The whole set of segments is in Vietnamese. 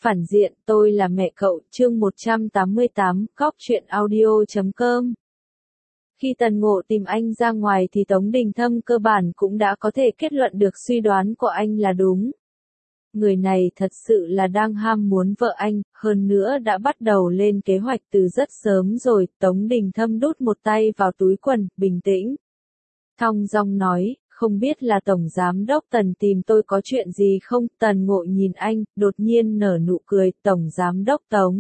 Phản diện, tôi là mẹ cậu, chương 188, Cóc truyện audio.com. Khi Tần Ngộ tìm anh ra ngoài thì Tống Đình Thâm cơ bản cũng đã có thể kết luận được suy đoán của anh là đúng. Người này thật sự là đang ham muốn vợ anh, hơn nữa đã bắt đầu lên kế hoạch từ rất sớm rồi. Tống Đình Thâm đút một tay vào túi quần, bình tĩnh. Thong dong nói, không biết là Tổng Giám đốc Tần tìm tôi có chuyện gì không? Tần Ngộ nhìn anh, đột nhiên nở nụ cười, Tổng Giám đốc Tống.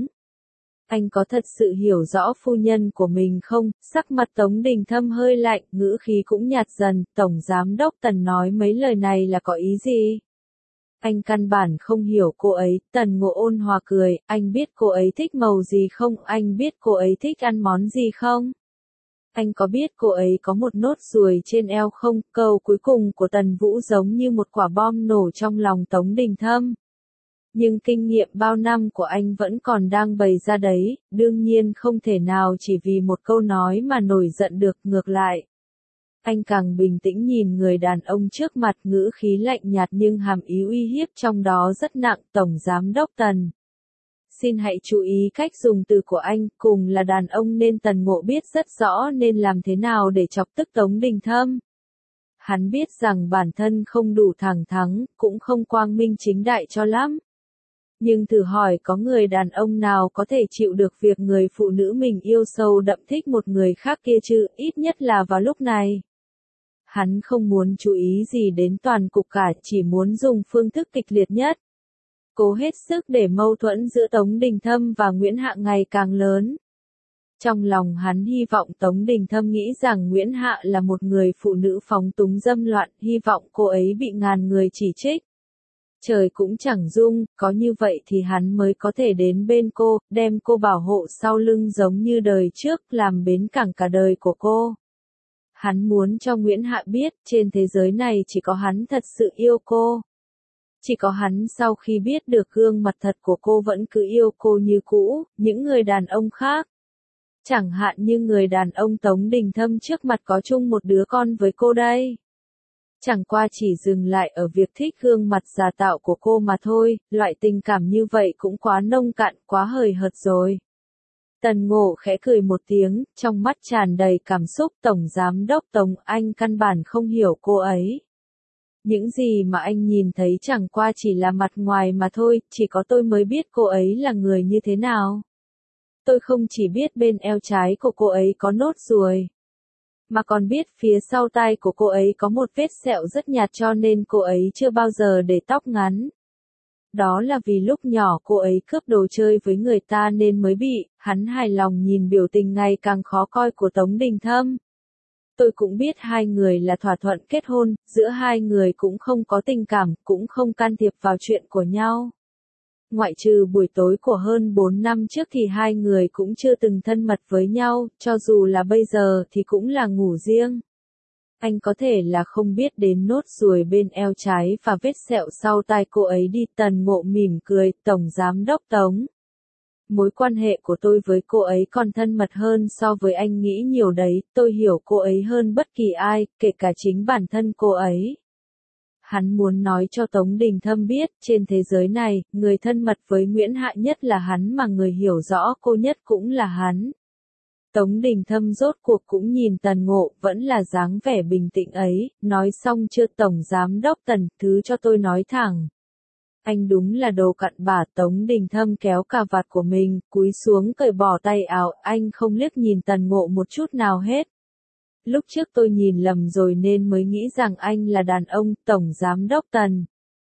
Anh có thật sự hiểu rõ phu nhân của mình không? Sắc mặt Tống Đình Thâm hơi lạnh, ngữ khí cũng nhạt dần, Tổng Giám đốc Tần nói mấy lời này là có ý gì? Anh căn bản không hiểu cô ấy. Tần Ngộ ôn hòa cười, anh biết cô ấy thích màu gì không? Anh biết cô ấy thích ăn món gì không? Anh có biết cô ấy có một nốt ruồi trên eo không? Câu cuối cùng của Tần Vũ giống như một quả bom nổ trong lòng Tống Đình Thâm. Nhưng kinh nghiệm bao năm của anh vẫn còn đang bày ra đấy, đương nhiên không thể nào chỉ vì một câu nói mà nổi giận được, ngược lại. Anh càng bình tĩnh nhìn người đàn ông trước mặt, ngữ khí lạnh nhạt nhưng hàm ý uy hiếp trong đó rất nặng. Tổng Giám đốc Tần, xin hãy chú ý cách dùng từ của anh, cùng là đàn ông nên Tần Ngộ biết rất rõ nên làm thế nào để chọc tức Tống Đình Thâm. Hắn biết rằng bản thân không đủ thẳng thắn, cũng không quang minh chính đại cho lắm. Nhưng thử hỏi có người đàn ông nào có thể chịu được việc người phụ nữ mình yêu sâu đậm thích một người khác kia chứ, ít nhất là vào lúc này. Hắn không muốn chú ý gì đến toàn cục cả, chỉ muốn dùng phương thức kịch liệt nhất. Cố hết sức để mâu thuẫn giữa Tống Đình Thâm và Nguyễn Hạ ngày càng lớn. Trong lòng hắn hy vọng Tống Đình Thâm nghĩ rằng Nguyễn Hạ là một người phụ nữ phóng túng dâm loạn, hy vọng cô ấy bị ngàn người chỉ trích. Trời cũng chẳng dung, có như vậy thì hắn mới có thể đến bên cô, đem cô bảo hộ sau lưng giống như đời trước, làm bến cảng cả đời của cô. Hắn muốn cho Nguyễn Hạ biết, trên thế giới này chỉ có hắn thật sự yêu cô. Chỉ có hắn sau khi biết được gương mặt thật của cô vẫn cứ yêu cô như cũ, những người đàn ông khác. Chẳng hạn như người đàn ông Tống Đình Thâm trước mặt có chung một đứa con với cô đây. Chẳng qua chỉ dừng lại ở việc thích gương mặt giả tạo của cô mà thôi, loại tình cảm như vậy cũng quá nông cạn, quá hời hợt rồi. Tần Ngộ khẽ cười một tiếng, trong mắt tràn đầy cảm xúc. Tổng Giám đốc Tống, anh căn bản không hiểu cô ấy. Những gì mà anh nhìn thấy chẳng qua chỉ là mặt ngoài mà thôi, chỉ có tôi mới biết cô ấy là người như thế nào. Tôi không chỉ biết bên eo trái của cô ấy có nốt ruồi, mà còn biết phía sau tai của cô ấy có một vết sẹo rất nhạt, cho nên cô ấy chưa bao giờ để tóc ngắn. Đó là vì lúc nhỏ cô ấy cướp đồ chơi với người ta nên mới bị. Hắn hài lòng nhìn biểu tình ngày càng khó coi của Tống Đình Thâm. Tôi cũng biết hai người là thỏa thuận kết hôn, giữa hai người cũng không có tình cảm, cũng không can thiệp vào chuyện của nhau. Ngoại trừ buổi tối của hơn 4 năm trước thì hai người cũng chưa từng thân mật với nhau, cho dù là bây giờ thì cũng là ngủ riêng. Anh có thể là không biết đến nốt ruồi bên eo trái và vết sẹo sau tai cô ấy đi. Tần Ngộ mỉm cười, Tổng Giám đốc Tống. Mối quan hệ của tôi với cô ấy còn thân mật hơn so với anh nghĩ nhiều đấy, tôi hiểu cô ấy hơn bất kỳ ai, kể cả chính bản thân cô ấy. Hắn muốn nói cho Tống Đình Thâm biết, trên thế giới này, người thân mật với Nguyễn Hạ nhất là hắn mà người hiểu rõ cô nhất cũng là hắn. Tống Đình Thâm rốt cuộc cũng nhìn Tần Ngộ, vẫn là dáng vẻ bình tĩnh ấy, nói xong chưa? Tổng Giám đốc Tần, thứ cho tôi nói thẳng. Anh đúng là đồ cặn bã. Tống Đình Thâm kéo cà vạt của mình, cúi xuống cởi bỏ tay áo, anh không liếc nhìn Tần Ngộ một chút nào hết. Lúc trước tôi nhìn lầm rồi nên mới nghĩ rằng anh là đàn ông. Tổng Giám đốc Tần,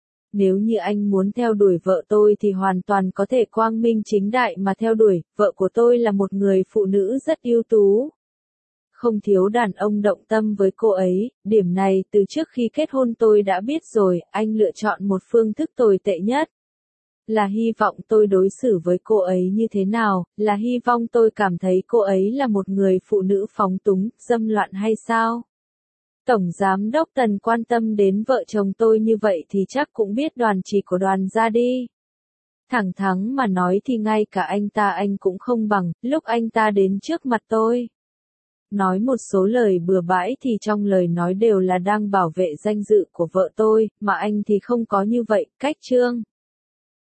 nếu như anh muốn theo đuổi vợ tôi thì hoàn toàn có thể quang minh chính đại mà theo đuổi, vợ của tôi là một người phụ nữ rất ưu tú. Không thiếu đàn ông động tâm với cô ấy, điểm này từ trước khi kết hôn tôi đã biết rồi. Anh lựa chọn một phương thức tồi tệ nhất. Là hy vọng tôi đối xử với cô ấy như thế nào, là hy vọng tôi cảm thấy cô ấy là một người phụ nữ phóng túng, dâm loạn hay sao? Tổng Giám đốc Tần quan tâm đến vợ chồng tôi như vậy thì chắc cũng biết Đoàn Chỉ của Đoàn gia đi. Thẳng thắn mà nói thì ngay cả anh ta anh cũng không bằng, lúc anh ta đến trước mặt tôi. Nói một số lời bừa bãi thì trong lời nói đều là đang bảo vệ danh dự của vợ tôi, mà anh thì không có như vậy. Cách chương